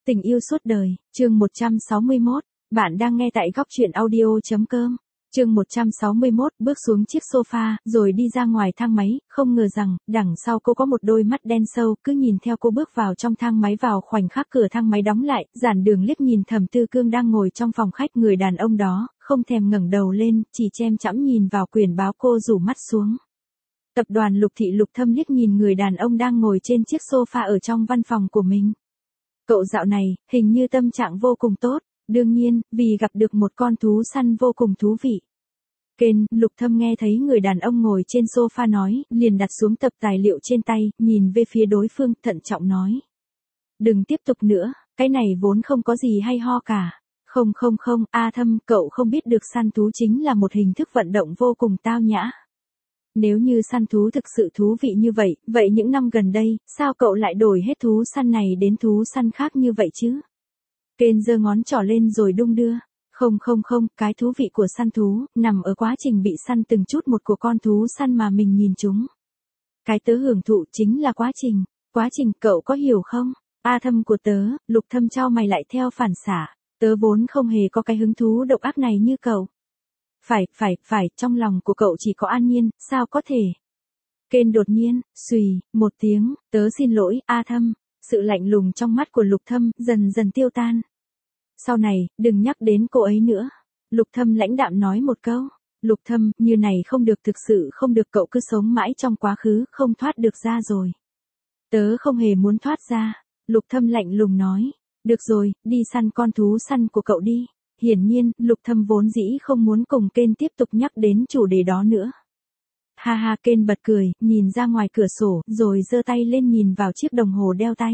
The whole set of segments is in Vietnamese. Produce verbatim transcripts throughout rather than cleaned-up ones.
Tình yêu suốt đời, chương một trăm sáu mươi mốt, bạn đang nghe tại góc truyện audio.com. Chương một trăm sáu mươi mốt, bước xuống chiếc sofa, rồi đi ra ngoài thang máy, không ngờ rằng, đằng sau cô có một đôi mắt đen sâu, cứ nhìn theo cô bước vào trong thang máy. Vào khoảnh khắc cửa thang máy đóng lại, Giản Đường liếc nhìn Thẩm Tư Cương đang ngồi trong phòng khách. Người đàn ông đó, không thèm ngẩng đầu lên, chỉ chăm chăm nhìn vào quyển báo. Cô rủ mắt xuống. Tập đoàn Lục Thị Lục Thâm liếc nhìn người đàn ông đang ngồi trên chiếc sofa ở trong văn phòng của mình. Cậu dạo này, hình như tâm trạng vô cùng tốt, đương nhiên, vì gặp được một con thú săn vô cùng thú vị. Ken, Lục Thâm nghe thấy người đàn ông ngồi trên sofa nói, liền đặt xuống tập tài liệu trên tay, nhìn về phía đối phương, thận trọng nói. Đừng tiếp tục nữa, cái này vốn không có gì hay ho cả. Không không không, A Thâm, cậu không biết được săn thú chính là một hình thức vận động vô cùng tao nhã. Nếu như săn thú thực sự thú vị như vậy, vậy những năm gần đây, sao cậu lại đổi hết thú săn này đến thú săn khác như vậy chứ? Ken giơ ngón trỏ lên rồi đung đưa. Không không không, cái thú vị của săn thú, nằm ở quá trình bị săn từng chút một của con thú săn mà mình nhìn chúng. Cái tớ hưởng thụ chính là quá trình, quá trình cậu có hiểu không? A Thâm của tớ, Lục Thâm chau mày lại theo phản xạ, tớ vốn không hề có cái hứng thú độc ác này như cậu. Phải, phải, phải, trong lòng của cậu chỉ có an nhiên, sao có thể? Ken đột nhiên, xùy, một tiếng, tớ xin lỗi, A Thâm. Sự lạnh lùng trong mắt của Lục Thâm, dần dần tiêu tan. Sau này, đừng nhắc đến cô ấy nữa. Lục Thâm lãnh đạm nói một câu. Lục Thâm, như này không được, thực sự không được, cậu cứ sống mãi trong quá khứ, không thoát được ra rồi. Tớ không hề muốn thoát ra. Lục Thâm lạnh lùng nói. Được rồi, đi săn con thú săn của cậu đi. Hiển nhiên, Lục Thâm vốn dĩ không muốn cùng Ken tiếp tục nhắc đến chủ đề đó nữa. Ha ha, Ken bật cười, nhìn ra ngoài cửa sổ, rồi giơ tay lên nhìn vào chiếc đồng hồ đeo tay.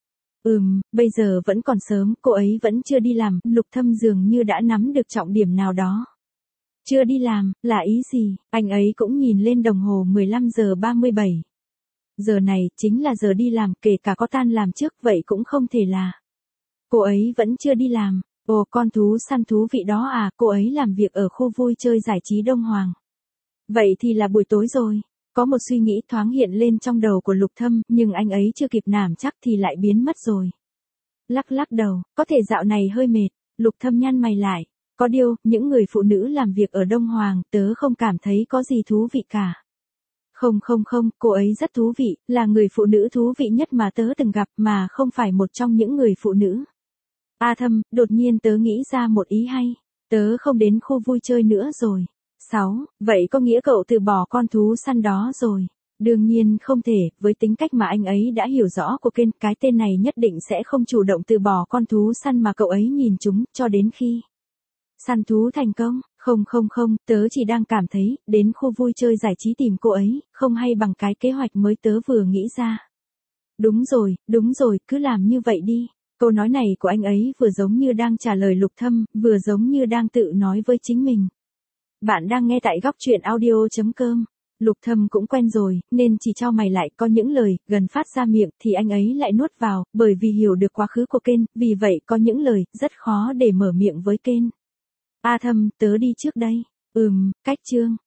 Ừm, bây giờ vẫn còn sớm, cô ấy vẫn chưa đi làm. Lục Thâm dường như đã nắm được trọng điểm nào đó. Chưa đi làm, là ý gì? Anh ấy cũng nhìn lên đồng hồ mười lăm giờ ba mươi bảy. Giờ này, chính là giờ đi làm, kể cả có tan làm trước, vậy cũng không thể là. Cô ấy vẫn chưa đi làm. Ồ, con thú săn thú vị đó à, cô ấy làm việc ở khu vui chơi giải trí Đông Hoàng. Vậy thì là buổi tối rồi. Có một suy nghĩ thoáng hiện lên trong đầu của Lục Thâm, nhưng anh ấy chưa kịp nảm chắc thì lại biến mất rồi. Lắc lắc đầu, có thể dạo này hơi mệt. Lục Thâm nhăn mày lại. Có điều, những người phụ nữ làm việc ở Đông Hoàng, tớ không cảm thấy có gì thú vị cả. Không không không, cô ấy rất thú vị, là người phụ nữ thú vị nhất mà tớ từng gặp, mà không phải một trong những người phụ nữ. A Thâm, đột nhiên tớ nghĩ ra một ý hay. Tớ không đến khu vui chơi nữa rồi. Sáu, vậy có nghĩa cậu từ bỏ con thú săn đó rồi. Đương nhiên không thể, với tính cách mà anh ấy đã hiểu rõ của Ken, cái tên này nhất định sẽ không chủ động từ bỏ con thú săn mà cậu ấy nhìn chúng, cho đến khi săn thú thành công. Không không không, tớ chỉ đang cảm thấy, đến khu vui chơi giải trí tìm cô ấy, không hay bằng cái kế hoạch mới tớ vừa nghĩ ra. Đúng rồi, đúng rồi, cứ làm như vậy đi. Câu nói này của anh ấy vừa giống như đang trả lời Lục Thâm, vừa giống như đang tự nói với chính mình. Bạn đang nghe tại góc truyện audio.com. Lục Thâm cũng quen rồi, nên chỉ chau mày lại, có những lời, gần phát ra miệng, thì anh ấy lại nuốt vào, bởi vì hiểu được quá khứ của Ken, vì vậy có những lời, rất khó để mở miệng với Ken. A Thâm, tớ đi trước đây. Ừm, cách chương.